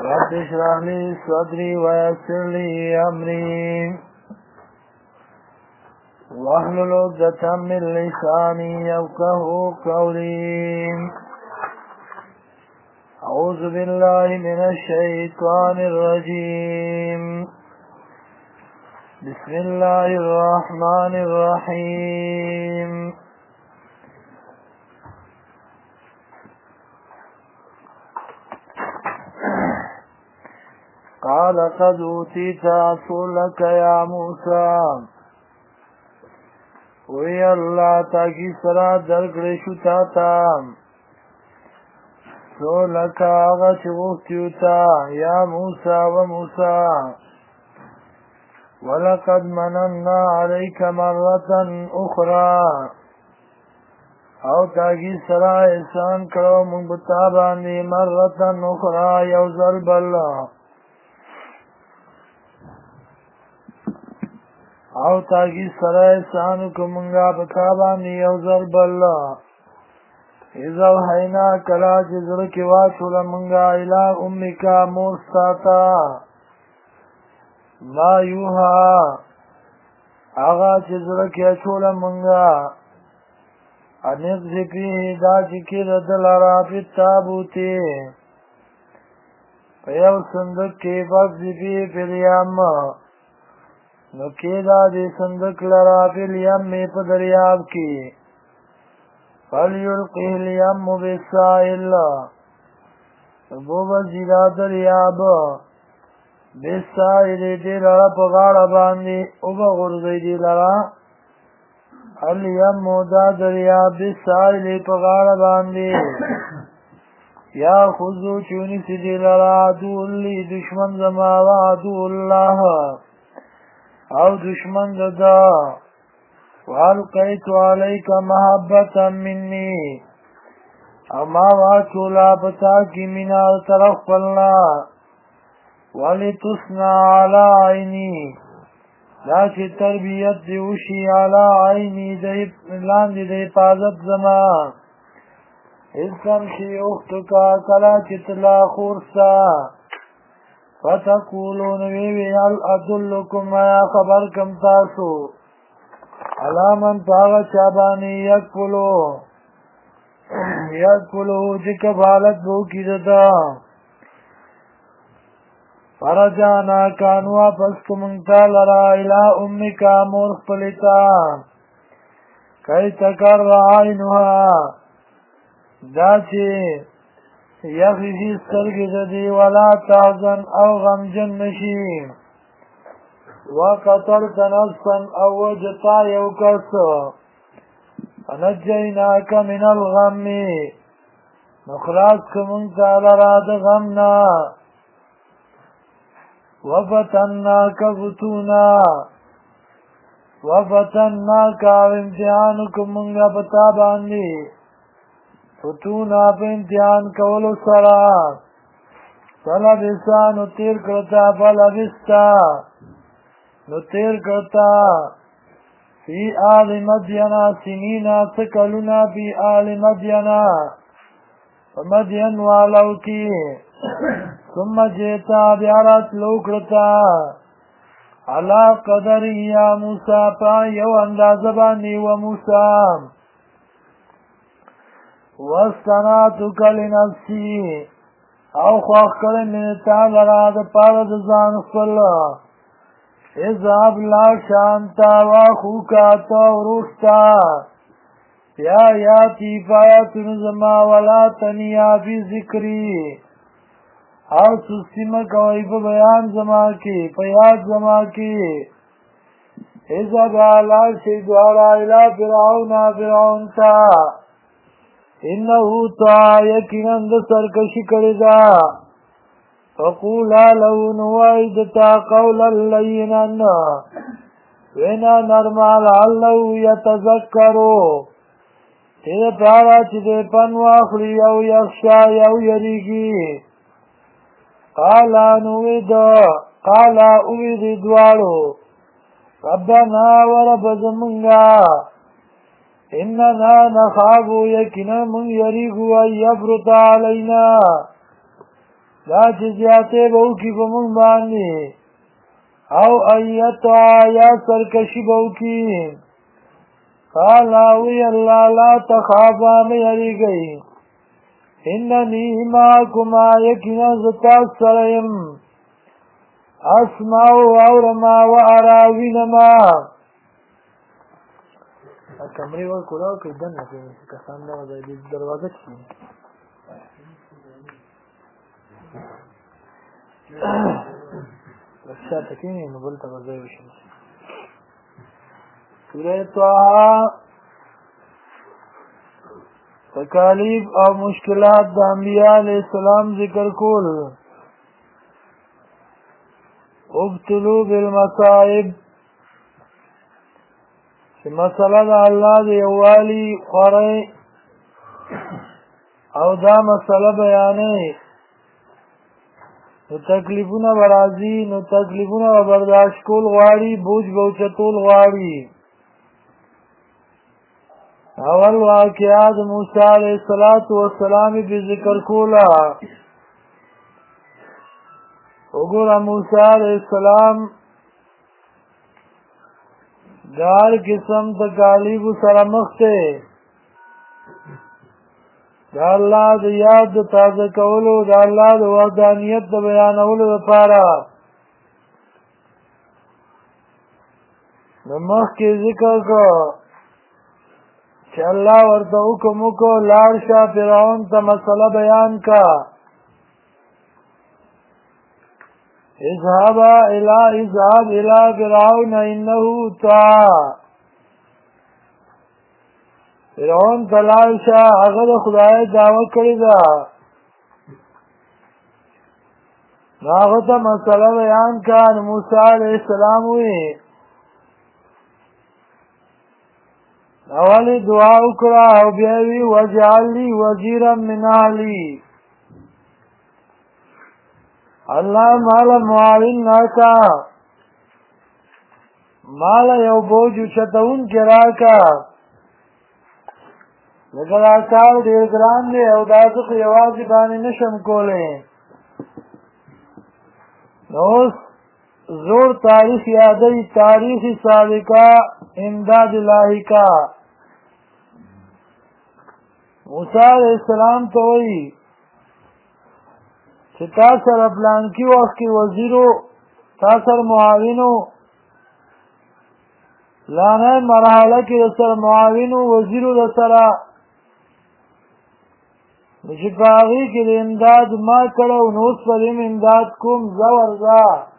رب اشرح لي صدري ويسر لي أمري واحلل عقدة من لساني يفقهوا قولي. أعوذ بالله من الشيطان الرجيم. بسم الله الرحمن الرحيم. قال قد أوتيت سؤلك يا موسى. وی اللہ تاکی سرا درکڑی شتا تا سؤلک آغا چغفتیو تا یا موسى و موسى. ولقد مننا عليك مرة أخرى او تاکی سرا احسان کرو منبتابانی مرة أخرى یوزل باللہ او تاکی سر احسانو کمنگا بکابانی یوزر باللہ. اذا وحینا کلا جزرکی واشولا منگا الہ امکا مورستاتا ما یوها آغا جزرکی اچولا منگا انقذ پیه دا چکی ردل رافی تابوتی پیو صندق کی فقذ پیه پیلیام نکیدا دی صندق لرا فی الیم پا دریاب کی فلیلقی الیم بالسائل بو بزیدا دریاب بالسائل دی لرا پا غاڑا باندی او بغرزی دی لرا الیم دا دریاب بالسائل پا غاڑا باندی یا خضو چونی سی دی لرا عدو اللی دشمن زما و عدو اللہ او دشمن ددا والقیت علیک محبتا منی او ما واچولا پتا کی منا طرف پلنا ولتصنع علی عینی دا چی تربیت دیوشی علی عینی لاندی دی پازت زما اسم شی اختکا کلا چتلا خورسا فتقولون ویوی هل ادلکم یا خبر کم تاسو علامن پاغا چابانی یکفلو جی کفالت بو کی دتا فرجانا کانوا پس کمنگتا لرا الہ امکا مورخ پلیتا کئی تکر رعینوها دا چی یخیشی سترگی ددی ولا تحزن او غمجن نشی وقتلت نفسا او وجتا یوکس فنجیناک من الغم نخلاص کمونتا لراد غمنا وفتناک فتونا وفتناک امتحانکم منگا پتا باندی فتونا پا امتحان کولو سرا فلبسا نو تیر کرتا فلبستا نو تیر کرتا فی آل مدینا سنینا سکلونا فی آل مدینا فمدین والو کی ثم جیتا بیارات لو کرتا علا قدری یا موسیٰ پا یو اندازبانی و موسیٰ وَاسْتَنَعْتُكَ لِنَفْسِي او خواخ کرن من تعالی دا پارد زان خپل اذهب لا شانتا واخوکا توروشتا یا تیفایت نظما ولا تنیا فی ذکری او سستی مکوئی پا بیان زما کی پیاد زما کی اذهب لا شیدوارا الى فرعون تا انہو تا یقیناً دا سرکشی کردا فقولا لہو نوائدتا قولا لینا وینا نرمال علہو یتذکرو تیرے پارا چیدے پنواخلی یو یخشا یو یریگی قالا اوید دوارو ربنا ورب زمنگا اننا نخاف یقینا من یریگو ان یفرط علینا دا چې زیاتې به وکړي په موږ باندې او ایتعا یا سرکشي به وکړي قال وی الله لا تخافا مه یریږئ انني معكما یقینا زه تاسو سره یم اسمع واورما وارا وینما کمرې ورکولا او که دننه کښېني کسان دغه ځای د دروازه کښېني لږ شاته کښېني نو بل ته به ځای وشي سوره طه تکالیف او مشکلات د انبیاء علیہ السلام ذکر کول ابتلوا بالمصائب چې مسله د الله د یووالي خورئ او دا مسله بیانې نو تکلیفونه به راځي نو تکلیفونه به برداشت کول غواړي بوج به اوچتول غواړي اول واقعه د موسی علیه السلام به ذکر کوله وګوره موسی علیه السلام د هر قسم تکالیفو سره مخ دی د الله د یاد د تازه کولو د الله د وحدانیت د بیانولو لپاره نو مخکې ذکر کړه چې الله ورته حکم وکړ لاړ شه فرعون ته مسله بیان کا اذهب الى فرعون انه طغى فرعون ته لاړ شه هغه د خدای دعوه کړې ده نو هغه ته مسله بیان کا نو موسی علیه السلام وی اولی دعا وکړه او بیا وی واجعل لي وزيرا من اهلي الله مال معاون ناکا مال یو بوج چتون کې راکا لکه دا کار ډېر ګران دی او دا زه خو یوازې باندې نشم کولی نو اوس زور تاریخ یادوي تاریخ سابقه امداد لاحقه موسی علیہ السلام ته وایي چې تا سره پلانکي وخت کې وزیرو تا سره معاونو لانه مرحله کې د سره معاونو وزیرو د سره نو چې په هغې کې د امداد ما کړی نو اوس پر یم امداد کوم زه ورځه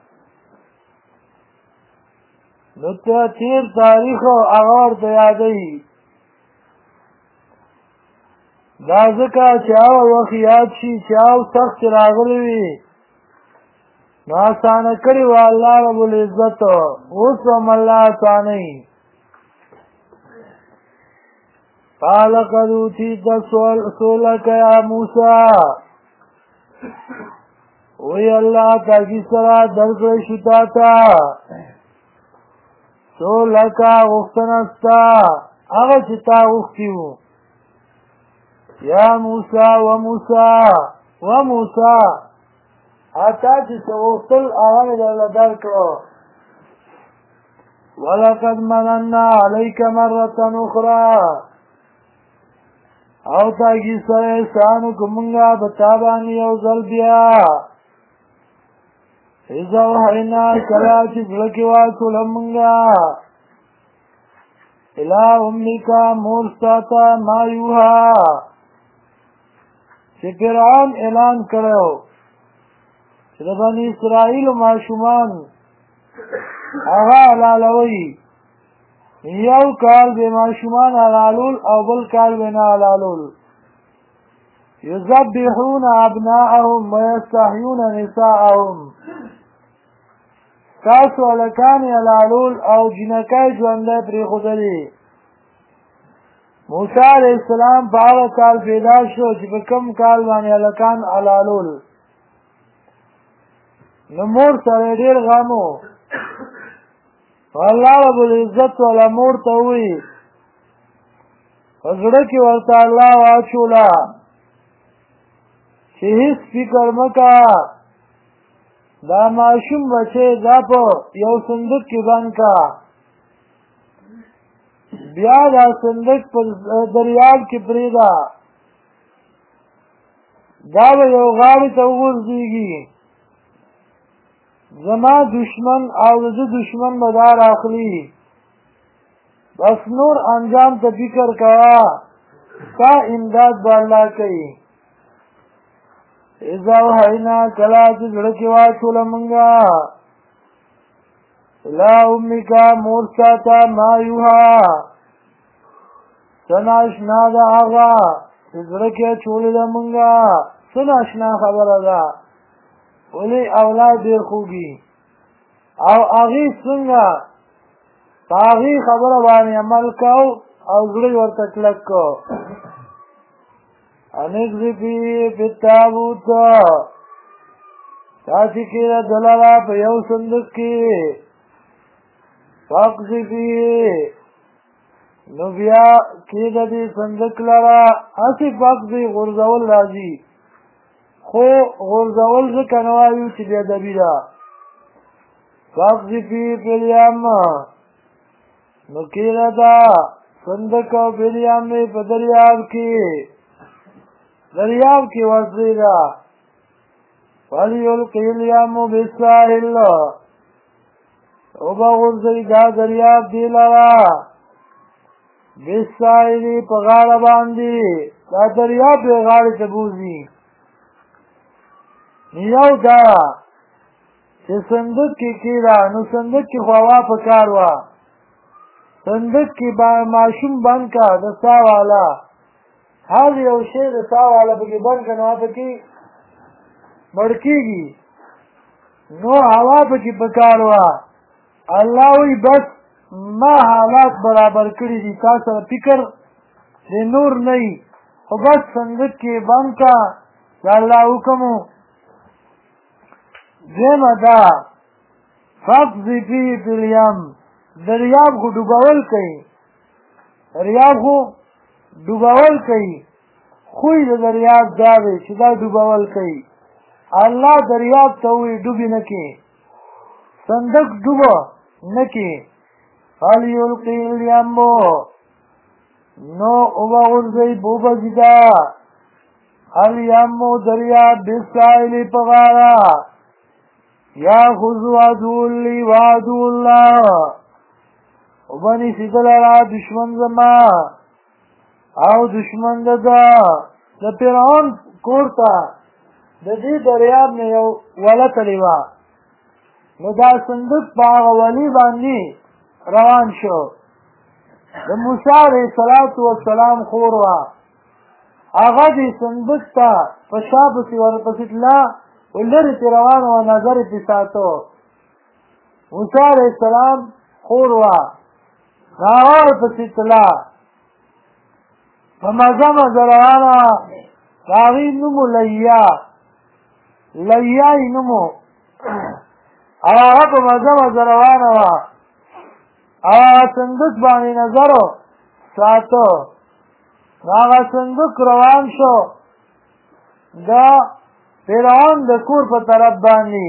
نو ته تېر تاریخ هغه ورته یادوي دا ځکه چې هغه وخت یاد شي چې هغه سخت راغلی وي نو اسانه کړي وه الله رب العزت اوس هم الله اسانوي قال قد اوتيت سؤلك يا موسى وی الله تاکي سره درکړی شو تا ته سؤلك غوښتنه ستا هغه چې تا غوښتي وو یا موسی و موسی اتا چې څه غوښتل هغه مې درله درکړو ولقد مننا عليك مرة أخرى او تاکي سره احسان وکړو مونږه په تا باندې یو ځل بیا اذا وحینا کله چې زړه کې واچوله مونږه الى امك مور ستا ته ما یوها چې فرعون اعلان کړو چې د بني اسرائیلو ماشومان هغه حلالوي یو کال به ماشومان حلالول او بل کال به نه حلالول یذبحون ابناءهم ويستحيون نساءهم تاسو هلکان حلالول او جنکۍ ژوندی پرېښودلې موسی علیہ السلام په هغه کال پیدا شو چې په کوم کال باندې هلکان حلالول نو مور سره ډېر غم و الله رب العزت والا مور ته ووایي په زړه کې ورته الله واچوله چې هیڅ فکر مکا دا ماشوم بچی دا په یو صندوق کې بند کا بیا دا صندوق په دریاب کې پرېږده دا به یو غاړې ته وغورځېږي زما دشمن او د ده دشمن به دا راخلي بس نور انجام ته فکر کوه ستا امداد به الله کوي اذا وحینا کلا چې زړه کې واچوله مونږه الی امکا مور ساته ما یوها څه ناشنا ده هغه چې زړه کې اچولې ده مونږه څه ناشنا خبره ده ولې اولاد ډېر خوږي او هغې څنګه په هغې خبره باندې عمل کو او زړه یې ورته کلک کو انقذفی فی التابوت تاسې کېږده ده لره په یو صندوق کې فاقذفی نو بیا کېږده دې صندوق لره هسې فاقذف غورځول راځي خو غورځول ځکه نه وایو چې بېادبي ده فاقذفی فی الیم نو کېږده صندوق او فی الیم په دریاب کې دریاب کی وزیدہ فَلْيُلْقِ الْيَمُّ بِالسَّاحِلِ او بغرزی دا دریاب دی لرا بِالسَّاحِلِ پا غاڑا باندی دا دریاب دی غاڑی تبوزی نیو دا چه صندوق کی کیرا نو صندوق کی خواوا پکاروا صندوق کی معشوم بند کا دستا والا هر یو شی د سا والا پکې بند کړه نو پکې مړ کېږي نو هوا پکې پکار وه الله وایي بس ما حالات برابر کړي دي تا سره فکر د نور نه وي خو بس صندوق کې بند کا د الله حکم و دویمه دا فاقذفی فی الیم دریاب خو ډوبول کوي دریاب خو ډوبول کوي خوی د دریاب دا دی چې دا ډوبول کوي الله دریاب ته وایي ډوبې نه کې صندوق ډوبه نه کې فلیلقی الیم نو وبغورځئ بوبزي دا الیم دریاب بالساحل په غاړه یاخذ عدو لی وعدو الله وبنیسي ده لره دشمن زما او دشمن ده د فرعون کور ته د دې دریاب نه یو وله تلې وه نو دا صندوق په هغه ولي باندې روان شو د موسی علیه السلام خور وه هغه دې صندوق ته په شا پسې ورپسې تله لرې ترې روان وه نظر یې پرې ساته موسی علیه السلام خور وه نو هغه ورپسې تله په مزه مزه روانه وه د هغې نوم و لیا یې نوم و او هغه په مزه مزه روانه وه او هغه صندوق باندې نظر ساته نو هغه صندوق روان شو د فرعون د کور په طرف باندې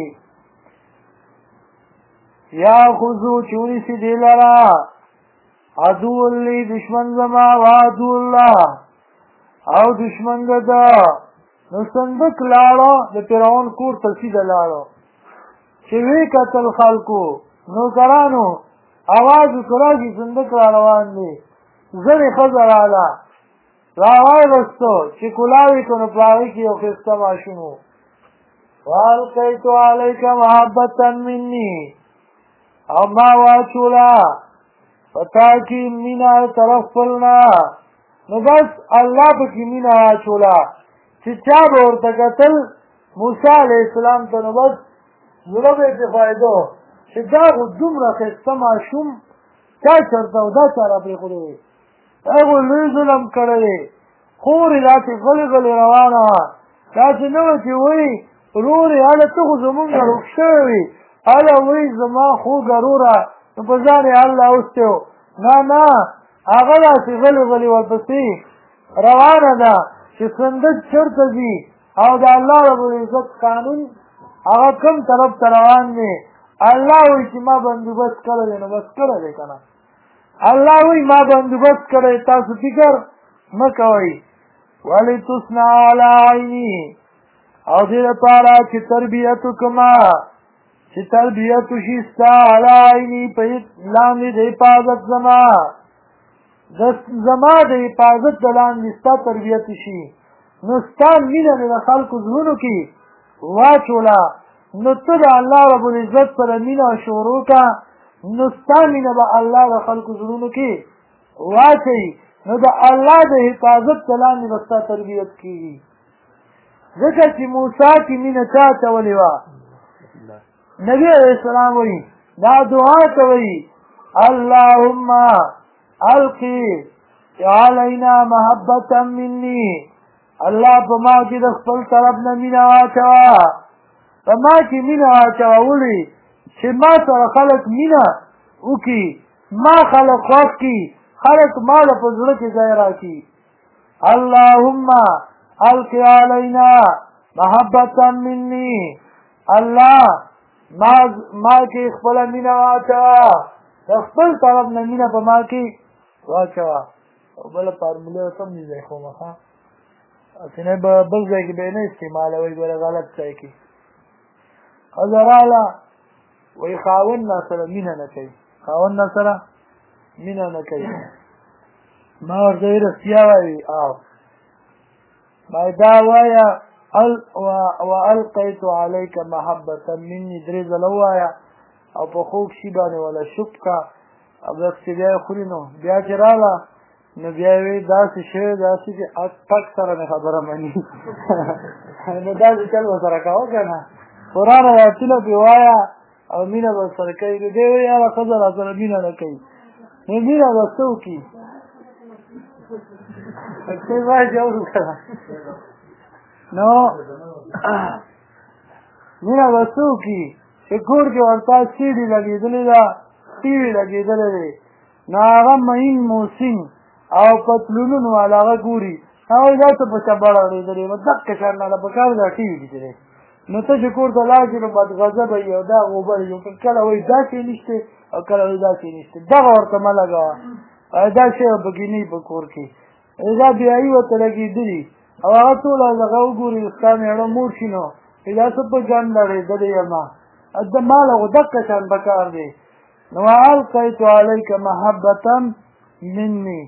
یاخذو چې ونیسي دې لره عدو لی دشمن زما و عدو الله او دشمن ده نو صندوق لاړو د فرعون کور ته سیده لاړو چې وی کتل خلکو نوکرانو اواز وکړه چې صندوق را روان دی زرې ښځه راغله راوایستو چې کلاوې کړو نو په هغې کې یو ښایسته ماشوم و والقیت علیک محبتا مني او ما واچوله پتا کې مینا طرف خپلنا نو بس الله پکې مینا واچوله چې چا به ورته کتل موسی علیه السلام ته نو بس زړه به یې پرې خوایده چې دا خو دومره ښایسته ماشوم چا چېرته و دا چا را پرېښودی دی هغو لوی ظلم کړی دی خور یې داسې غلې غلې روانه وه داسې نه وه چې وایي ورور یې هله ته خو زمونږ نه روک شوی وي هله وایي زما خوږه روره نو په ځان یې الله اوستی و نه هغه داسې غلې غلې ورپسې روانه ده چې صندوق چېرته ځي او د الله رب العزت قانون هغه کوم طرف ته روان دی الله وایي چې ما بندوبست کړی دی نو بس کړی دی که نه الله وایي ما بندوبست کړی تاسو فکر مه کوئ ولتصنع علی عیني او دې لپاره چې تربیت وکړمه چې تربیت وشي ستا علی عیني په لاندې د حفاظت زما د حفاظت د لاندې ستا تربیت وشي نو ستا مینه مې د خلکو زړونو کې واچوله نو ته د الله رب العزت سره مینه شروع کړه نو ستا مینه به الله د خلکو زړونو کې واچوي نو د الله د حفاظت د لاندې به ستا تربیت کېږي ځکه چې موسی کې مینه چا اچولې وه نبی علیہ السلام وایي دا دعا کوي اللهم القي علينا محبة مني الله په ما کې د خپل طرف نه مینه واچوه په ما کې مینه واچوه ولې چې ما سره خلک مینه وکړي ما خلک خوښ کړي خلک ما له په زړه کې ځای راکړي اللهم القي علينا محبة مني الله ما کې خپله مینه واچوه د خپل طرف نه مینه په ما کې واچوه او بله فارموله سم دې ځای خو مخه اسنه بل ځای کې به نه استعمالوي ګوره غلط ځای کې ښځه راغله وایي خاوند نه سره مینه نه کوي خاوند نه سره مینه نه کوي ما ورته وایي رښتیا وایي ما دا وایه والقیت علیک محبة مني درې ځله ووایه او په خوږ شي باندې ولا شک کا او بس چې بیا یې خوري نو بیا چې راغله نو بیا یې وایي داسې شی داسې چې ټک سره مې خبره مني نو داسې چل ورسره کوه که نه قرآن آیاتونه پرې وایه او مینه به ورسره کوي نو دی وایي یاره ښځه را سره مینه نه کوي نو مینه به څه وکړي څه باید اورو که نه نو مینه به څه وکړي چې کور کې ورته سیډي لګېدلې ده ټي وي لګېدلی دی نو هغه معین موسین او پتلونون والا هغه ګوري هغه دا څه په چباړه اورېدلې وه دقه شان راله په کار دا ټي وي کې دی نو ته چې کور ته لاړ شې نو بدغضبه یې او دا غوبر یې کله وایي دا شی نشته او کله وایي دا شی نشته دغه ورته مه لګوه دا شی به پکې نه وي په کور کې دا بیایي ورته لګېدلي او هغه ټول هغه وګوري ستا مېړه مور شي نو دا څه په ګند اورېدلی یم د مال خو دقه شان پکار دی نو والقیت علیک محبة مني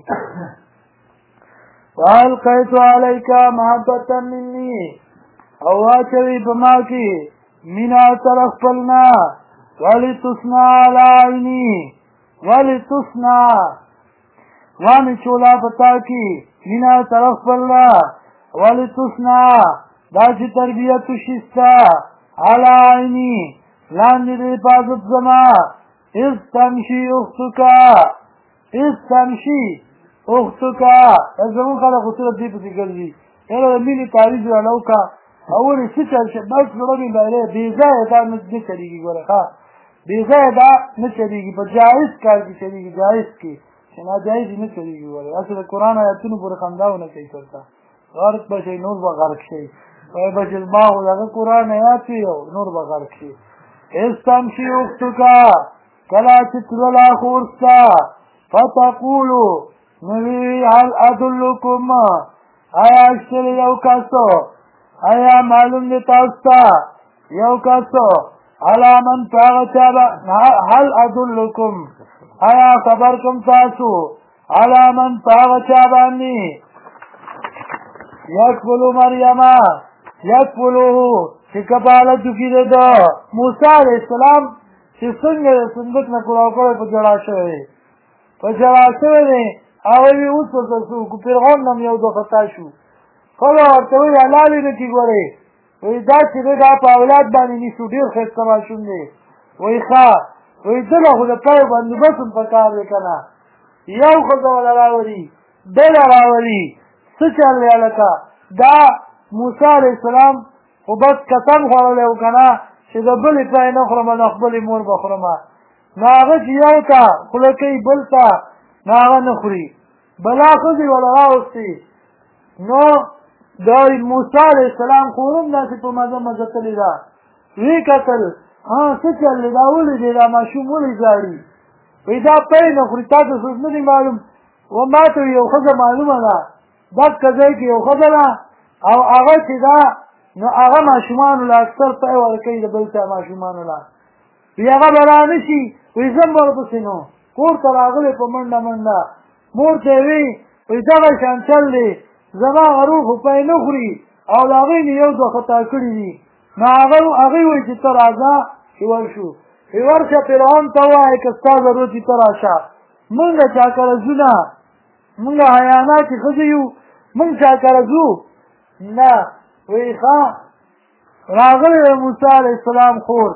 والقیت علیک محبة مني او واچوي په ما کې مینه سره خپلنا ولتصنع علی عیني ولتصنع وامې چولا په تا کې مینه سره خپلنا ولتصنع دا چې تربیت وشي ستا علی عیني لاندې د حفاظت زما اذ تمشي اختکا زمون خلک خو صرف دې پسې ګرځي یاره د مینې تعریض رانه وکړه او ولې څه چل شه بس زړه مې بایلې بې ځایه دا نه چلېږي ګوره ښه بې ځایه دا نه چلېږي په جایز کار کې چلېږي جایز کې چې ناجایز یې نه چلېږي ګوره داسې د قرآن آیاتونو پورې خندا ونه کوي چېرته غرق به شئ نور به غرق شئ وایي به چې ما خو دغه قرآن آیات وي او نور به غرق شي استمشي اختکا کلا چې تللا خور ستا فتقولو نوی هل ادلکم آیا اشتر یو کسو آیا معلوم دی تاستا یو کسو علا من پاغچابا هل ادلکم آیا خبر کم تاسو علا من پاغچابانی یکفلو مریما یکفلوه چې کفالت وکړي د موسی علیه السلام چې څنګه د صندوق نه کړاو کړی په ژړا شوی دی هغه وایي اوس ورته څه وکړو فرعون نه هم یو دوه خطا شو ښځه ورته وایي حلال یې نه کړي ګورې وایي دا چې دی دا په اولاد باندې نیسو ډېر ښایسته ماشوم دی وایي ښه وایي دله خو د پای بندوبست هم پکار دی که نه یو ښځه وله راولي بله راولي څه چل دی هلکه دا موسی علیه السلام خو بس قسم خوړلی و که نه چې د بلې پای نه خورمه د خپلې مور به خورمه نو هغه چې یو ته خوله کوي بل ته نو هغه نه خوري بلا ښځې وله راوستې نو د موسی علیه السلام خورم داسې په مزه مزه تلې ده وی کتل څه چل دی دا ولې دی دا ماشوم ولې ژاړي وایي دا پی نه خوري تا ته څوک نه دی معلوم و ما ته یو ښځه معلومه ده دغه ځای کې یو ښځه ده او هغه چې ده نو هغه ماشومانو له اکثر پی ورکوي د بل چا ماشومانو له وی هغه به رانه شي وایي زه هم ورپسې نو کور ته راغلی په منډه منډه مور ته یې وی وایي دغه شان چل دی زما غروغ خو پی نه خوري او د هغې نه یو دوه خطا کړي دي نو هغې وایي چې ته راځه چې ورشو وی ورشه فرعون ته ووایه که ستا ضرورت وي ته راشه مونږ چا کره ځو نه مونږ حیواناتې ښځې یو مونږ چا کره ځو نه وایي ښه راغلی د موسی علیه السلام خور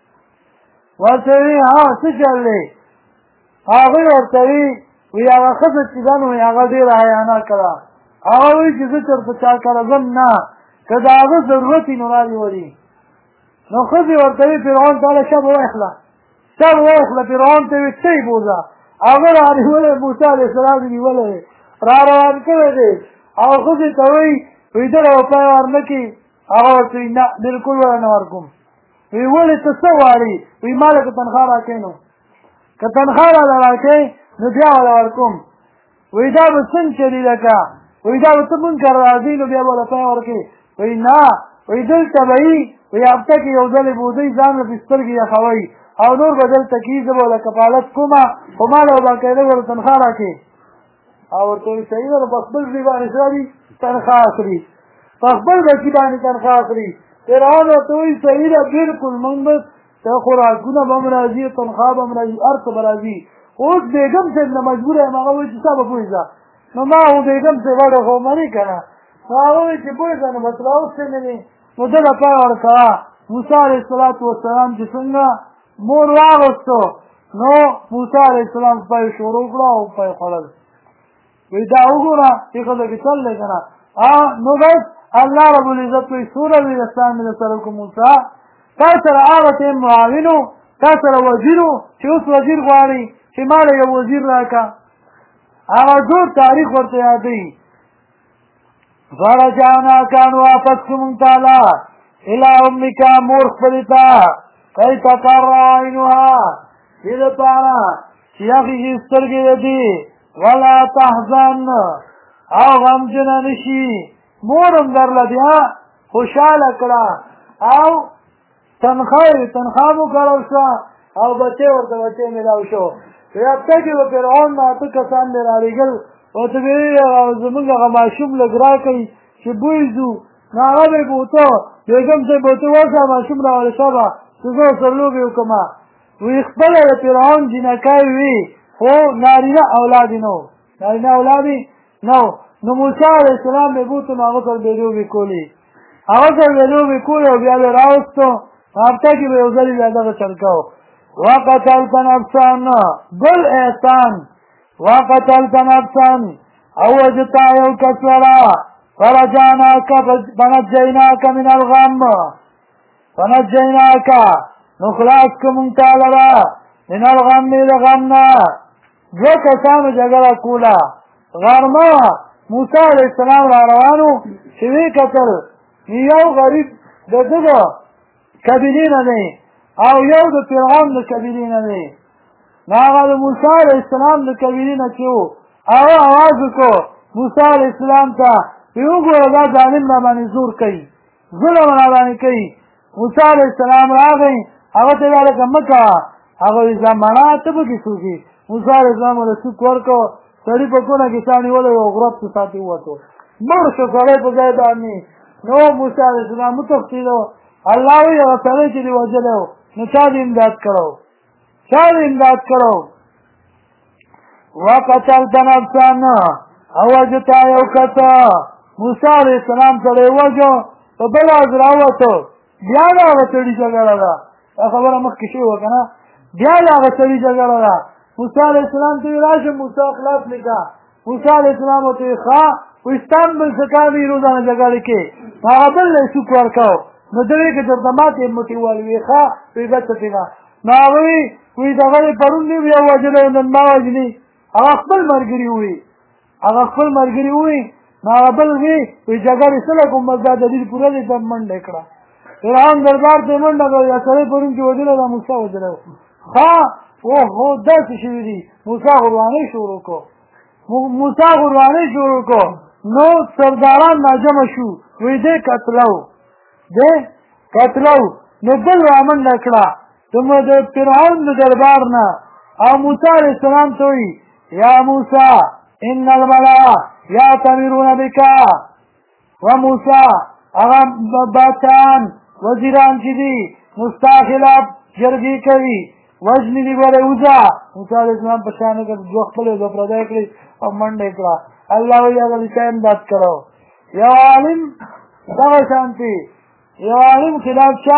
ورته وی څه چل دی هغې ورته وی وی هغه ښځه چې ده نو هغه ډېره حیاناکه ده هغه وایي چې زه چېرته چا کره ځم نه که د هغه ضرورت وي نو رالې وري نو ښځې ورته وی فرعون ته شب وایخله شب وایخله فرعون ته وی ته یې بوځه هغه رانیولی موسی علیه السلام یې نیولی را روان کړی دی او ښځې ته وایي وی ده له پی ورنه کړي هغه ورته وي نه بلکل وله نه ورکوم وی ولې ته څه غواړې وی ما له که تنخوا راکوې نو که تنخوا راله راکوې نو بیا وله ورکوم وی دا به څنګه چلي لکه وی دا به ته مونږ کره راځئ نو بیا به وله پی ورکوې وی نه وی دلته به وي وی هفته کې یو ځلې بودۍ ځان له پې سترګې یخوئ او نور به دلته کي زه به وله کفالت کومه خو ما له باقاعده وله تنخوا راکړې او ورته وایي صحیح ده نو په خپل ځای باندې څه دي تنخوا اخلي په خپل بچي باندې تنخوا اخلي فرعون ورته وایي صحیح ده بلکل موږ به ته خوراکونه به هم راځي تنخوا به هم راځي هر څه به راځي اوس بیګم صاحب نه مجبوره یم هغه وایي چې ستا به پوهېږه نو ما خو بیګم صاحب اډه خو منې که نه نو هغه وایي چې پوهېږه نو بس راوس څنګه دی نو ده له پی ورکوه موسی علیه السلام چې څنګه مور واغوستو نو موسی علیه السلام پی شروع کړه او پی خوړل وی دا وګوره دې ښځه کې چل دی که نه نو بس الله رب العزت وایي څومره ویلستان مې درسره وکړو موسی تا سره هغه ټیم معاون و تا سره وزیر و چې اوس وزیر غواړي چې ما له یو وزیر راکړه هغه ټول تاریخ ورته یادوي فرجعناک نو واپس کړو موږ تعالی الی امک مور خپلې ته کی تقر عینها دې دپاره چې یخېږي سترګې د دې ولا تحزن او غمجنه نه شي مور هم درله بیا خوشحاله کړه او تنخوا مو کړل شوه او بچې ورته بچې میلاو شو هفته کې به فرعون نه اته کسان دی رالېږل ورته به یې زمونږ هغه ماشوم لږ راکئ چې بوی ځو نو هغه به یې بوته بیګم صاحب ورته ورشه ماشوم راوړې شوه چې زه ورسره لوبې وکړمه وی خپله د فرعون جینکۍ وي خو نارینه اولاد یې نه و نارینه اولاد یې نه و نو موسی علیه السلام به یې بوته نو هغه سره به یې لوبې کولې هغه سره به یې لوبې کولې او بیا به یې راوستو هفته کې به یو ځلې بیا دغه چل کو وقتلت نفسا بل احسان وقتلت نفسا او وجدت یو کس لرا فرجعناک فنجیناک من الغم فنجیناک نو خلاص که مونږ تا لره من الغم د غم نه دوه کسانو جګړه کوله غرمه موسی علیه السلام را روانو چې ویې کتل یو غریب د دغه قبیلې نه دی او یو د فرعون د قبیلې نه دی نو هغه د موسی علیه السلام د قبیلې نه چې و هغه اواز وکړو موسی علیه السلام ته وی وګوره دا ظالم را باندې زور کوي ظلم را باندې کوي موسی علیه السلام راغی هغه ته ویې لکه مه کوه هغه وی زمانه ته پکې څوکې موسی علیه السلام ورته سوک ورکړو سړي په کونه کې چا نیولی یو غرب ته ساتي ووتو مړ شو سړی په ځای باندې نو موسی علیه السلام وتښتېدو الله وی هغه سړی چې دې وژلی و نو چا دې امداد کړو چا دې امداد کړو وقتلت نفسا او وجدت یو کته موسی علیه السلام سره یې وژو په بل ورځ راووتو بیا د هغه سړي جګړه ده دا خبره مخکې شوې وه که نه بیا د هغه سړي جګړه ده موسی علیه السلام ته وی راشه موسی خلاص لیکه موسی علیه السلام ورته وی ښه وایي ستا هم بل څه کار دی روزانه جګړې کې هغه بل له یې سوک ورکو نو ده وی که درته ماته یې مټې وویل وی ښه وی بس پې نه نو هغه وی دغه دی پرون دی یو وژلی نن ما وژلي هغه خپل ملګري ووي هغه خپل ملګري ووي نو هغه بل وي جګړې سره کوم بس دا دلیل پوره دی ته منډه کړه فرعون دربار ته منډه کړه یا سړی پرون چې وجله دا موسی وجله اوهو داسې شوي دي موسی غروانۍ شروع کړو موسی غروانۍ شروع کړو نو سرداران ناجمع شو وی دی قتلو نو بل رامنډه کړه د فرعون د دربار نه او موسی علیه السلام ته وی یا موسی ان الملأ یعتمرون بک و موسی هغه بادشاهان وزیران چې دي نو ستا خلاف جرګې کوي وژنې دي بله وځه موسی علیه السلام په شا نه کړ دوه خپلې دوه پردی کړې او منډه یې کړه الله وایي هغه د چا امداد کړو یو عالم دغه شانتې یو عالم خلاف چا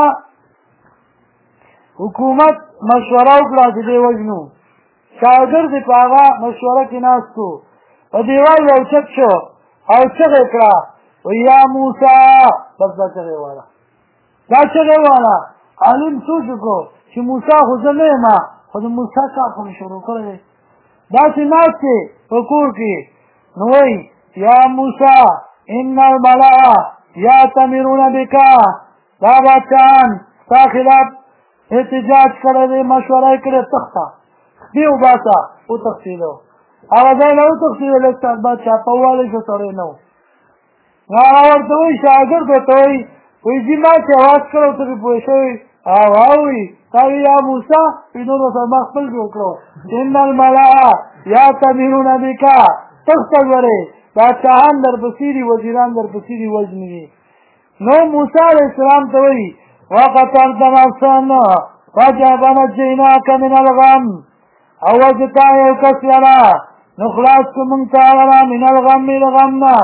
حکومت مشوره وکړه چې دی وژنو شاګرد یې په هغه مشوره کې ناست و په دیوال راوچت شو او چغې کړه وایي یا موسی بس دا چغې واله دا چغې واله عالم سوچ وکړو چې موسی خو زه نه یم خو د موسی کار خو مې شروع کړی دی داسې ناست دی په کور کې نو وایي یا موسی ان الملأ یعتمرون بک دا بادشاهان ستا خلاف احتجاج کړی دی مشوره یې کړې تخته دې وباسه وتښتېدو هغه ځای نه وتښتېدو لږ ساعت بعد چاپهوالی شو سړی نه و نو هغه ورته وایي شاګرد ورته وایي وایي ځي ما چې اواز کړی ته پرې پوه شوې وایي تا وی یا موسی نور ورته ما خپل جوړ کړو ان الملأ یعتمرون بک تخته ورې بادشاهان درپسې دي وزیران درپسې دي وژنې دي نو موسی علیه السلام ته وایي وقتلت نفسا فنجیناک من الغم او وجدتا یو کس لره نو خلاص کړو موږ تا لره من الغم د غم نه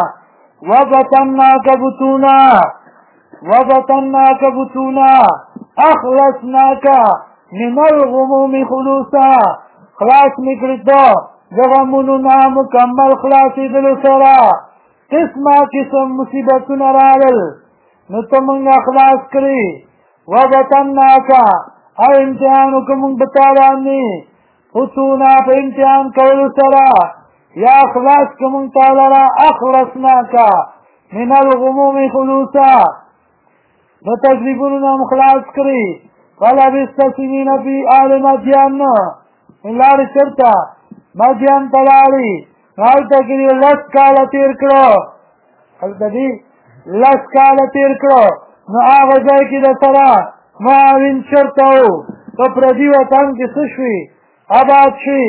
وبطناک بطونا اخلصناک من الغموم خلوصا خلاص میکړی ته د غمونو نه مکمل خلاصېدلو سره قسمه قسم مصیبتونه راغلل نو ته موږ خلاص کړي وبطناک او امتحان وکړو موږ په تا باندې بطونا په امتحان کولو سره یا خلاص کړو موږ تا لره اخلصناک من الغموم خلوصا د تکلیفونو نه خلاص کړي فلبثت سنین فی اهل مدین لاړې چېرته مدین ته لاړې هلته کې دې لس کاله تېر کړو هلته دې لس کاله تېر کړو نو هغه ځای کې د سره معاون چېرته و په پردي وطن کې څه شوي آباد شوي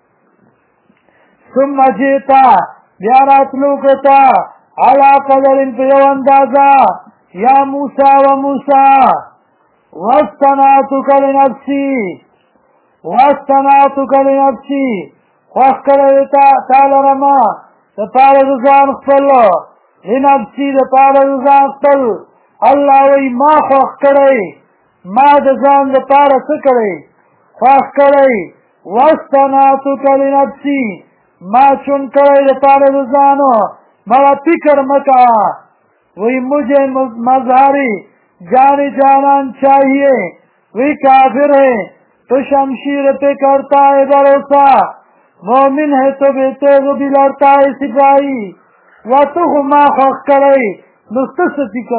ثم جئتا بیا راتلو کړه علی قدر په یو اندازه یا موسی و موسی واستنعتک لنفسی خوښ کړی تا لره ما دپاره د ځان خپل لنفسي دپاره د ځان خپل الله وایي ما خوښ کړی ما د ځان دپاره څه کړی خوښ کړی واستنعتک لنفسی ما چون کړی دپاره د ځانو مړه فکر مه کوه وہی مجھے مظہری جانے جانان چاہیے وہی کافر ہے تو شمشیر پہ کرتا ہے بھروسہ مومن ہے تو بے تیغ بھی لڑتا ہے سپاہی و تو ما خوخ کرے نو تس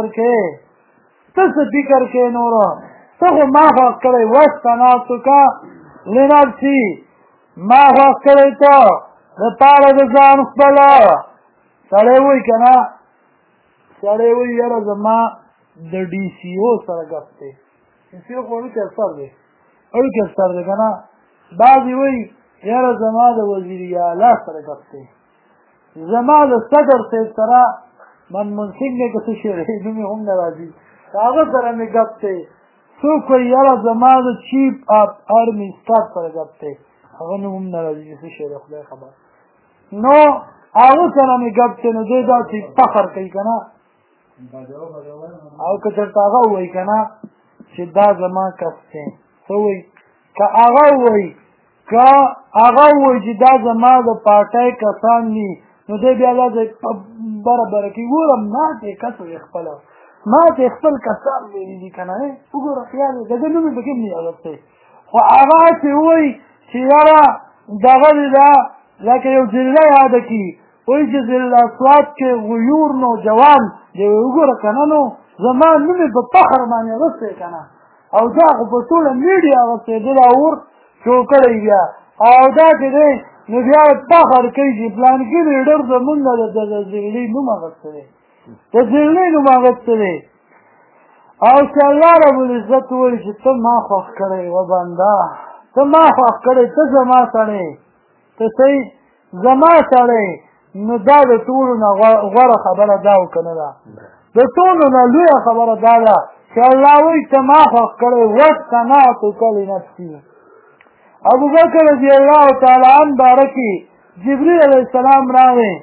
فکر کے نورو تو ما خوخ کرے واستنعتک لنفسی ما خوخ کرے تو دپاره د ځان خپل سړی وایي که نه سړی وایي یاره زما د ډي سي او سره ګپ دی ډي سي او خو اړیکې افسر دی که نه بعضې وایي یاره زما د وزیر اعلی سره ګپ دی زما د صدر صاحب سره منمون سنګ دی که څه شی دی نوم یې هم نه راځي هغه سره مې ګپ دی څوک وایي یاره زما د چیف اف ارمي سټاف سره ګپ دی هغه نوم هم نه راځي چې څه شی دی خدای خبر نو هغه سره مې ګپ دی نو دی داسې فخر کوي که نه او که چېرته هغه ووایي که نه چې دا زما کس دی څه وایي که هغه ووایي چې دا زما د پارټۍ کسان دي نو دی بیا دا برابره کوي ګوره ما ته یې کس وایي خپله ما ته خپل کسان ویلي دي که نه وګوره خیال د ده نوم یې پکې هم نه یادوي خو هغه هسې ووایي چې یاره دغه دی دا لکه یو جمله یاده کړي وایي چې ذلاسواد کې غیور نوجوان دی وګوره که نه نو زما نوم یې په فخر باندې اغوستی که نه او دا خو په ټوله میډیا اغوستی ده دا اور شو کړی بیا او دا چې دی نو بیا فخر کوي چې پلانکي لیډر زمونږ د زلې نوم اغوستی دی د زلې نوم اغوستی دی او چې الله ربالعزت ووایي چې ته ما خوښ کړی و بنده ته ما خوښ کړی ته زما سړی ته صحیح زما سړی نو دا د ټولو نه غوره خبره دا او که نه ده د ټولو نه لویه خبره دا ده چې الله وایي ته ما خوښ کړی واصطنعتک لنفسي ابوبکر رضی الله تعالی عنه باره کې جبریل علیه السلام راغی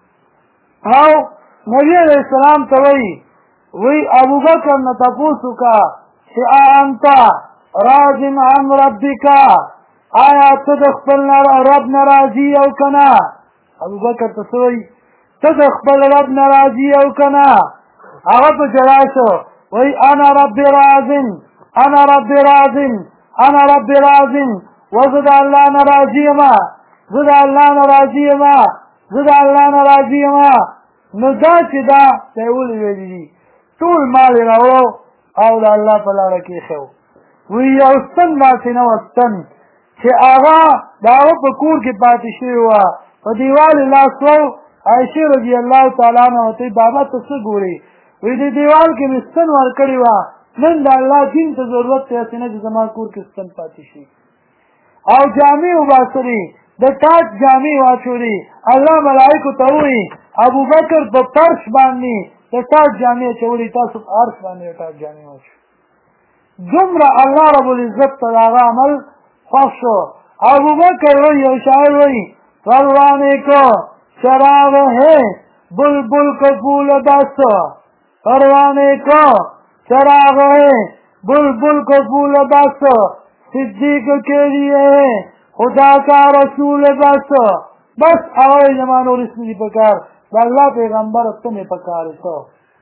او نبي علیه السلام ته وایي وی ابوبکر نه تپوس وکړه چې انت راض عن ربک آیا ته د خپل رب نه راضي او که نه ابوبکر ته څه وایي ته د خپل رب نه راضي او که نه هغه په جلا شو وایي انا رب راض انا رب راض انا رب راض وزه د الله نه راضي یم زه د الله نه راضي یم زه د الله نه راضي یم نو دا چې دا دی ولې ویلي دي ټول مال یې راوړو او د الله په لاره کې ایښی وی یو ستن داسې نه وه ستن چې هغه د هغه په کور کې پاتې شوې وه په دیوال یې لاس و عایشې رضي الله تعالی عنها ورته بابا ته څه ګورې وی د دیوال کې مې ستن ورکړې وه نن د الله دین ته ضرورت دی هسې نه چې زما کور کې ستن پاتې شي او جامې وباسلې د ټاټ جامې واچولې الله ملایکو ته ووایي ابوبکر په فرش باندې د ټاټ جامې اچولې تاسو په عرش باندې د ټاټ جامې واچو دومره الله رب العزت ته د هغه عمل خوښ شو ابوبکر وایي یو شاعر وایي پروانے کو چراغ ہے بلبل کو پھول دست پروانے کو چراغ ہے بلبل کو پھول دست صدیق کے لیے ہے خدا کا رسول بس آئے زمان اور اس میں پکار اللہ پیغمبر تمہیں پکارے تو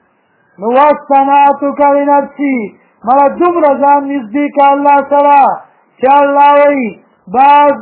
نواستناتک لنفسی مالا دم رضان نزدیک اللہ سرا کیا اللہ وی باز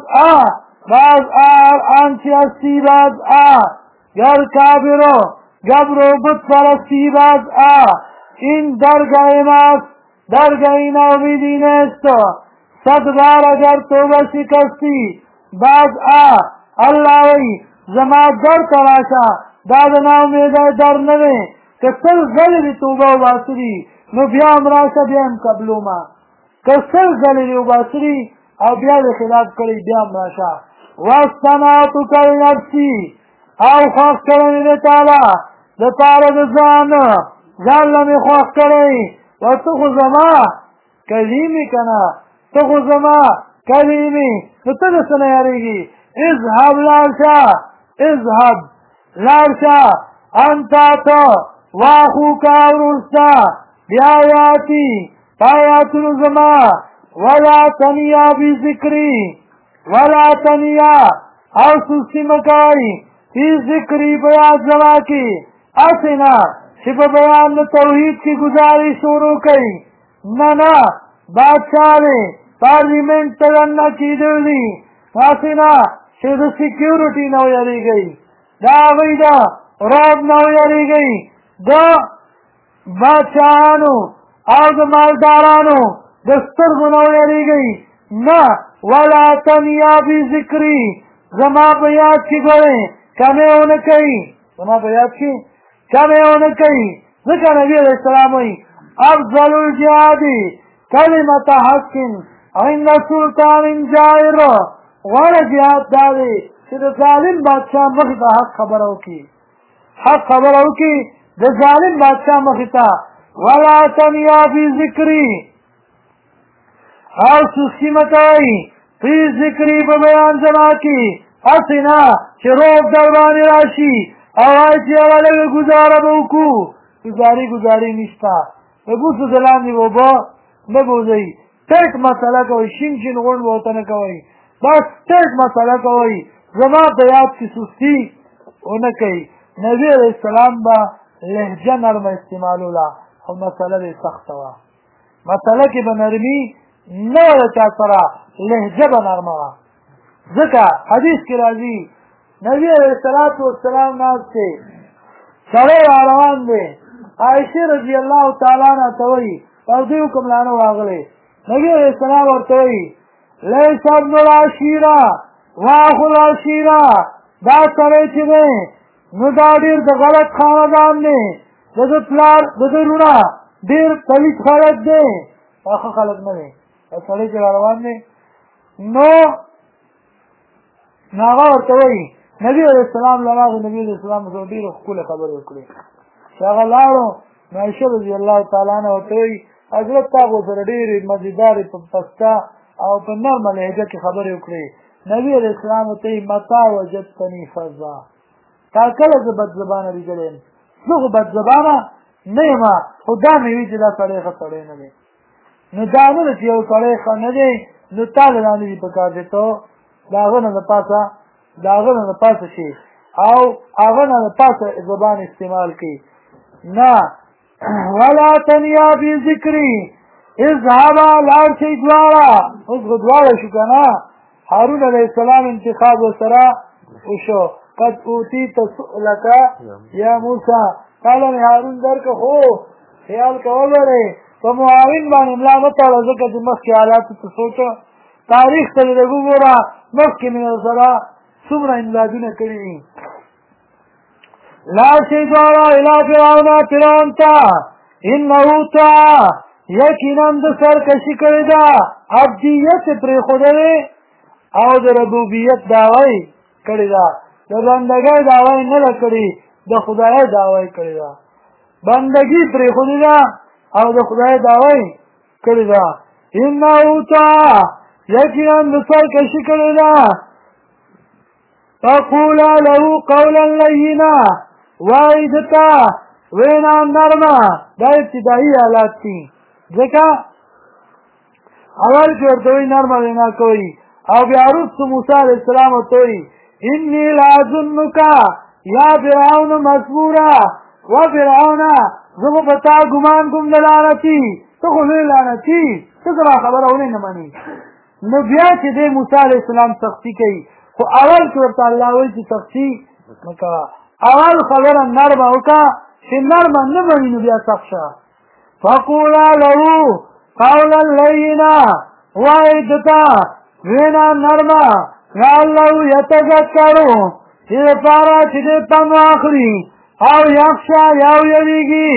آنچی استی باز گر کابرو گبرو بت پرستی باز این درگاہ ماس درگاہ نومیدی نیست صد بار اگر توبہ شکستی باز اللہ وی زما در تراشا داد ناامید در نوے که سل زلی توبہ و باسری نو بیا امراشا بیا ام قبلو ما که سل زلی و باسری او بیا د خلاف کړی بیا امراشا واستناتک لنفسی او خوښ کړی دی تعالی د پاره د ځان له مې خوښ کړی او ته خو زما کلیمې که نه ته خو زما کلیمې نو ته د څه نه یارېږي اذهب لاړشه اذهب لاړشه انته ته واخوک ورسته بیا یاتی پایاتونو زما ولا تنیا بذکری ولا تنیا او سستی مکوئ فی ذکری بیان زما کی اسنا چې په بیان د توحید کې گزارش شروع کړي نه نه بادشاہ دی پارلیمنٹ ته دننه کېدلی هسې نه چې د سیکیورټي نه ویرېږئ د هغوی د رعب نه ویرېږئ د بادشاهانو او د مالدارانو د سترګو نه ویرېږئ نه ولا تنیا بذکري زما په یاد کې ګورئ کمې ونه کوي زما په یاد کې کمې ونه کوي ځکه نبي علیه السلام وایي افضل الجهاد کلمة حق عند سلطان جائر غوره جهاد دا دی چې د ظالم بادشاه مخې ته حق خبره وکړي حق خبره وکړي د ظالم بادشاه مخې ته ولا تنیا فی ذکري او سستی مه کوئ فی ذکري په بیان زما کې هسې نه چې روب در باندې راشي او وایي چې یوه لږه ګزاره به وکړو ګزارې نشته د بوسو د لاندې به اوبه نه بوځئ ټیټ مسله کوئ شین غونډ به ورته نه کوئ بس ټیټ مسله کوئ زما په یاد کې سستي ونه کوئ نبي علیه السلام به لهجه نرمه استعمالوله خو مسله به یې سخته وه مسله کې به نرمي نه وه د چا سره لهجه به نرمه وه ځکه حدیث کې راځي نبی علیہ الصلوۃ والسلام ناست دی سړی را روان دی عایشه رضی الله تعالی عنها ته وایي پردې حکم لانه راغلی نبی علیہ السلام ورته وایي لیس ابن العشیره واخو العشیره دا سړی چې دی نو دا ډېر د غلط خاندان دی د ده پلار د ده لوڼه ډېر پلیت خلک دی ښه خلک نه دی دا سړی چې را روان دی نو هغه ورته وایي نبی علیہ السلام لراغه نبی علیہ السلام سره ډېرې ښکلې خبرې وکړې چې هغه لاړو نو عایشه رضی الله تعالی عنها ورته وایي حضرت تا خو سره ډېرې مزېدارې په پسته او په نرمه لهجه کې خبرې وکړې نبی علیہ السلام ورته وایي متا وجدتنی فظا تا کله زه بدزبانه لیدلی یم زه خو بدزبانه نه یم خو دا مې وي چې دا سړی ښه سړی نه دی نو دا نه ده چې یو سړی ښه نه دی نو تا له دا نه دي په کار دی ته د هغه نه د پاسه شي او هغه نه د پاسه زبان استعمال کړي نه ولا تنیا فی ذکري اذهبا لاړ شئ دواړه اوس خو دواړه شو که نه هارون علیه السلام انتخاب ورسره وشو قد اوتیت سؤلک یا موسی قال مې هارون درکه خو خیال کوه لرې په معاون باندې ملا مه تړه ځکه چې مخکې حالاتو ته سوچه تاریخ ته دې وګوره مخکې مې سره څومره امدادونه کړي دي لاړ شئ دواړه الی فرعون ته انه طغی یقینا د سرکشي کړې ده عبدیت یې پرېښودلې او د ربوبیت دعوه یې کړې ده د بندګۍ دعوه یې نه ده کړې د خدایۍ دعوه یې کړې ده بندګي پرېښودې ده او د خدای دعوه یې کړې ده انه طغی یقینا د سرکشي کړې ده فقولا له قولا لینا وایي دته وینا نرمه دا ابتدایي حالات دي ځکه اول کې ورته وایي نرمه وینا کوي او بیا وروسته موسی علیه السلام ورته وایي انی لاظنک یا فرعون مسبورا و فرعون زه خو په تا ګمان کوم د لعنتي ته خو لوی لعنتي ته زما خبره ولې نه منې نو بیا چې دی موسی علیه السلام سختي کوي خو اول کې ورته الله وایي چې سختي مه کوه اول خبره نرمه وکړه چې نرمه نه مني نو بیا سخت شه فقولا له قولا لینا وایي دته وینا نرمه لعله یتذکرو چې دپاره چې دی پند واخلي او یخشه یا ویریږي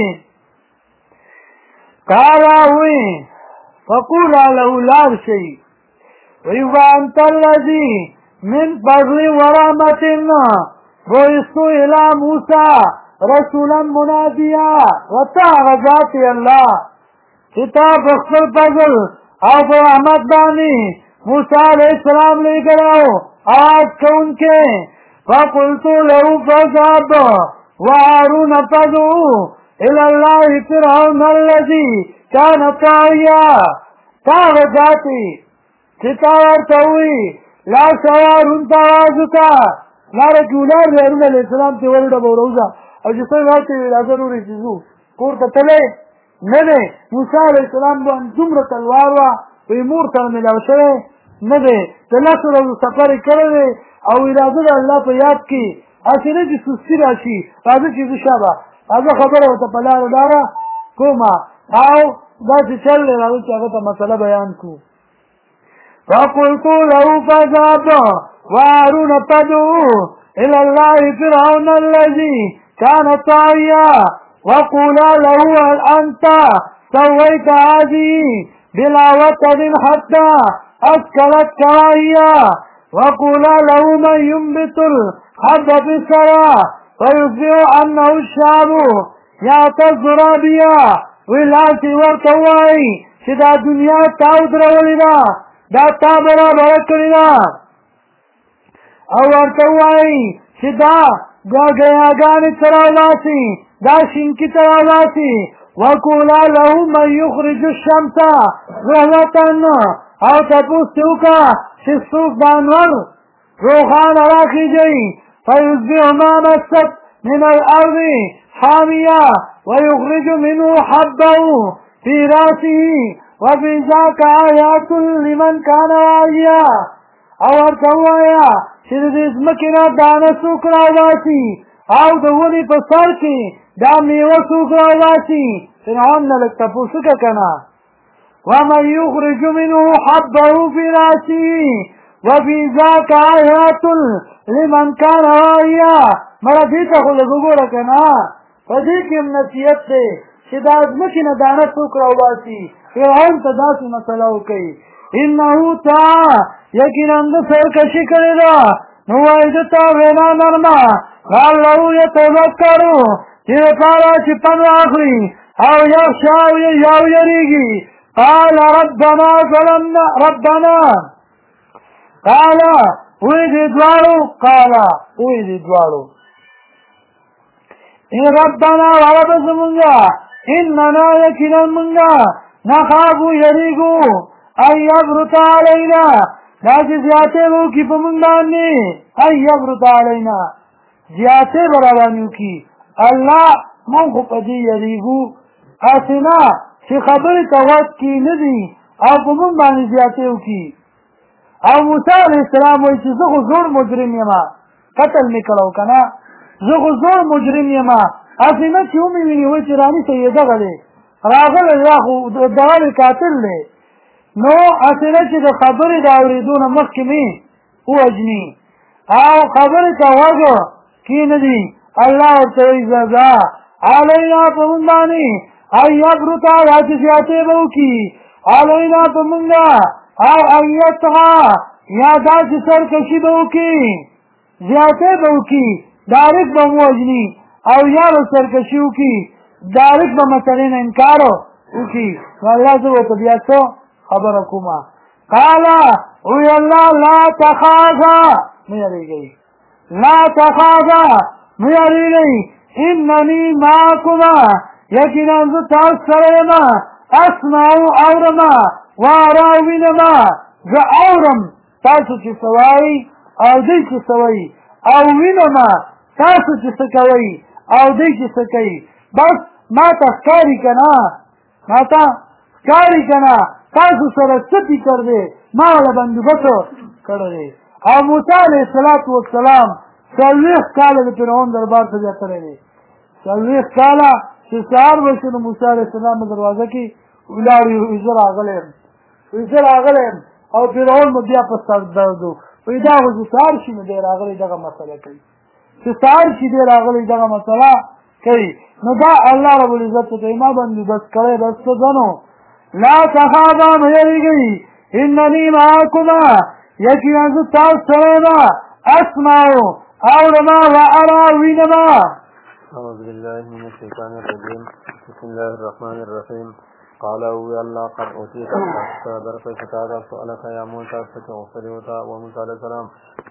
قاله وی فقولا له لاړ شئ وی وانت الذي من فضل ورحمة بعثت إلى موسى رسولا مناديا وتا غزات الله کتاب خپل فضل او رحمت باندې موسی علیہ السلام لے گراؤ آج کون کے فقلت له فذهب وهارون فادعوا الى الله فرعون الذي كان طاغيا غزاتي ستاور توي لا سوارون تواجتا لا رجولار هارون علیہ السلام ته ورډه بوروزا او چې څنګه راته راځرو رسېږو کور ته تلې نه دی موسی علیہ السلام باندې دومره تلوار وه وی مور سره ملاو شوی نه دی د لسو ورځو سفر یې کړی دی او اراده د الله په یاد کې هسې نه چې سستي راشي راځه چې زه شابه راځه خبره ورته په لاره لاره کومه او داسې چل دی راځه چې هغه ته مسله بیان کړو فقلت له فذهب وهارون فادعوا إلى الله فرعون الذي كان طاغيا وقولا له هل أنت سويت هذه بلا وتد حتى أسكلت كراهيا وقولا له من ينبت الحب في الثرى فيصبح أنه الشعب يعتز رابيا ولاسي ورتواي شدا دنيا تاود رولنا دا تا برابر کړی او ورتواي شدا دا غیاګانې تراولاسي دا شینکی تراولاسي وقولا له من يخرج الشمس ضحوة او تپوستوکا چې څوک د انور روښانه راخیږي فیصبح ما مست من الارض حامیا ويخرج منه حبه في راسه وفي ذاك آيات لمن كان واعيا او ورته ووایه چې د دې ځمکې نه دانه څوک راوباسي او د ونې په سر کې دا میوه څوک راوباسي فرعون نه لږ تپوس وکړه که نه ومن يخرج منه حبه في راسه وفي ذاك آيات لمن كان واعيا مړه دې ته خو لږ وګوره که نه په دې کې هم نصیحت دی چې دا ځمکې نه دانه څوک راوباسي فرعون ته داسې مسله وکړي انه تا یقینا د سرکشي کړې ده نو وایي ده ته وینا نرمه لعله یتذکرو چې دپاره چې پند واخلي او یخشا او یریږي قال ربنا ظلمنا ربنا قال وی دې دواړو ربنا ورب زمونږه اننا یقینا مونږه نخافو یریږو ان یبرط علینا دا چې زیاتې به وکړي په مونږ باندې ان یبرط علینا زیاتې به را باندې وکړي الله مونږ خو په دې یریږو هسې نه چې خبرې ته غوږ کې نه دي او په مونږ باندې زیاتې وکړي او موسی علیه السلام وایي چې زه خو زوړ مجرم یم قتل مې کړی که نه زه خو زوړ مجرم یم هسې نه چې ومې ویني وایي چې رانیسه یې دغه دی راغلی دا خو دغه دی قاتل دی نو هسې نه چې د خبرې د اورېدو نه مخکې مې ووژني او خبرې ته غوږ کښېنږدي الله ورته وایي زه علینا په مونږ باندې ان یبرطا دا چې زیاتې به وکړي علینا په مونږ او ان یطغا یا دا چې سرکشي به وکړي زیاتې به وکړي ډایرک به م وژني او یا به سرکشي وکړي ډایرک به مسلې نه انکار وکړي نو الله زه ورته بیا څه خبره کومه قال وی الله لا تخافا مه یریږئ لا تخافا مه یریږئ انني معکما یقینا زه تاسو سره یم اسمع اورم وارا وینم زه اورم تاسو چې څه وایئ او دوی چې څه وایي او وینم تاسو چې څه کوئ او دوی چې څه کوي بس ما ته ښکاري که نه ما ته ښکاري که نه تاسو سره څه فکر دی ما والا بندوبست کړی دی او موسی علیه السلام 40 کاله د فرعون دربار ته زیاتلی دی 40 کاله چې سهار به شو نو موسی علیه السلام په دروازه کې ولاړ وي وایي زه راغلی یم او فرعون مو بیا په سر درد و وایي دا خو چې سهار شي نو دی راغلی دغه مسله کوي چې سهار شي دی راغلی دغه مسله کوي نو دا الله رب العزت ته ما بندوبست کړی بس څه ځنو لا تخافا مه یریږئ انني معکما یقینا زه تاسو سره یم اسمع اورم وارا وینم أعوذ بالله من الشيطان الرجيم بسم الله الرحمن الرحيم قال وی الله قد اوتیت صدر فتاة سؤالك يا موسى فتغفرتا وموسى عليه السلام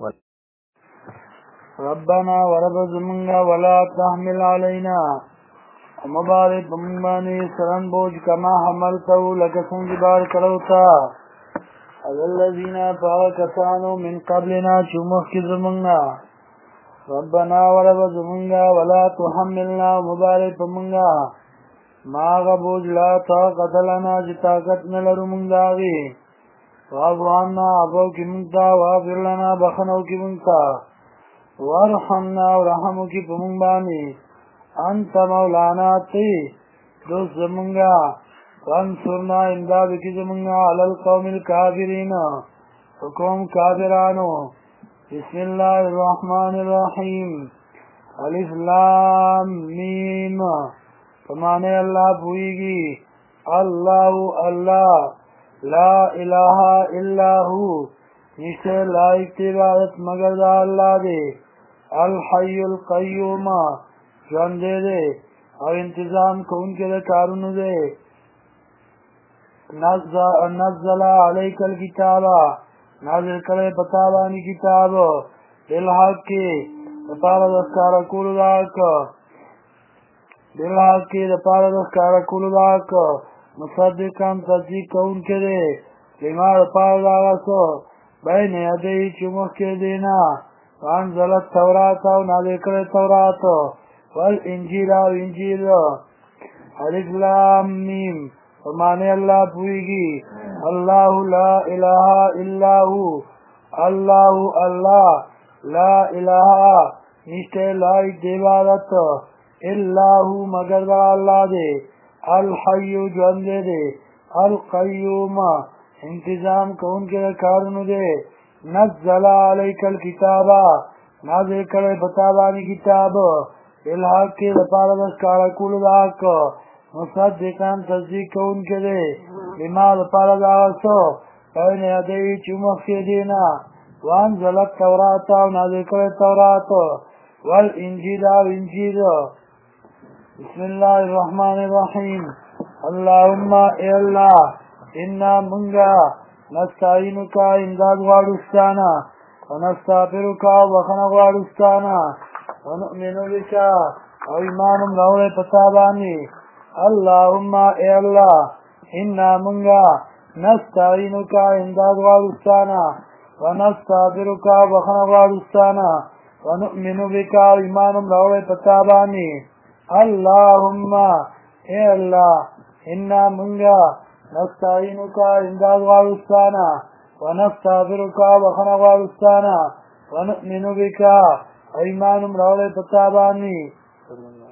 ربنا ورب زمونږه ولا تحمل علينا مبارک بمبانی سرن بوج کما حملتو لکه څنګه بار کړو تا الذين فاكسانو من قبلنا چمخ کی زمونږه ربنا ورب زمونږه ولا تحملنا مبارک بمونږه ما غبوج لا طاقت لنا چې طاقت نه لرو مونږ داغي واعف عنا عفو کې مونږ ته واغفر لنا بخنو کې مونږ ته وارحمنا ورحمو کې په مونږ باندې انت مولانا تی دوست زمونږه وانصرنا امداد کی زمونږه علی القوم الکافرین حکم کافرانو بسم الله الرحمن الرحیم الف لام میم فمانے اللہ پوئیگی اللہ اللہ لا الہ الا ہو نشتے لائق عبادت مگر دا اللہ دے الحی القیوم جان دے دے اور انتظام کون کے دے کارون دے نزل علیک الکتابہ نازل کرے بتابانی کتاب بالحق کی بطار دستارا کول داک بالحق کی بطار دستارا کول داک مصدقان تصدیق کون کے دے لما بطار داغسو بین یدئی چمخ کے دینا وانزل التورات و نازل کرے تورات والانجیل و انجیل الف لام میم فرمانے اللہ پوئیگی اللہ لا الہ الا ہو اللہ اللہ لا الہ نشتے لائق دیوارت اللہ مگر دا اللہ دے الحی جوندے دے القیوم انتظام کون کے کارن دے نزل علیک الکتابا نازل کرے بتابانی کتاب بالحق کے لپارا دس کارا کول داک مصدقان تصدیق کون کے دے بما لپارا داوسو بین یدی چمخ کے دینا وانزل التوراة ونازل کرے التوراة والانجیل والانجیل بسم اللہ الرحمن الرحیم اللہم اے اللہ انا منگا نستعینکا امداد غارستانا ونستغفرکا وخنا غارستانا ونؤمن بکا و ایمان لوڑے پتابانی اللہم اے اللہ انا منگا نستعینکا امداد غارستانا ونستغفرکا وخنا غارستانا ونؤمن بکا و ایمان لوڑے پتابانی اللہم اے اللہ انا منگا نستعینکا امداد غارستانا ونستغفرکا وخنا غارستانا ونؤمن بکا و ایمان لوڑے پتابانی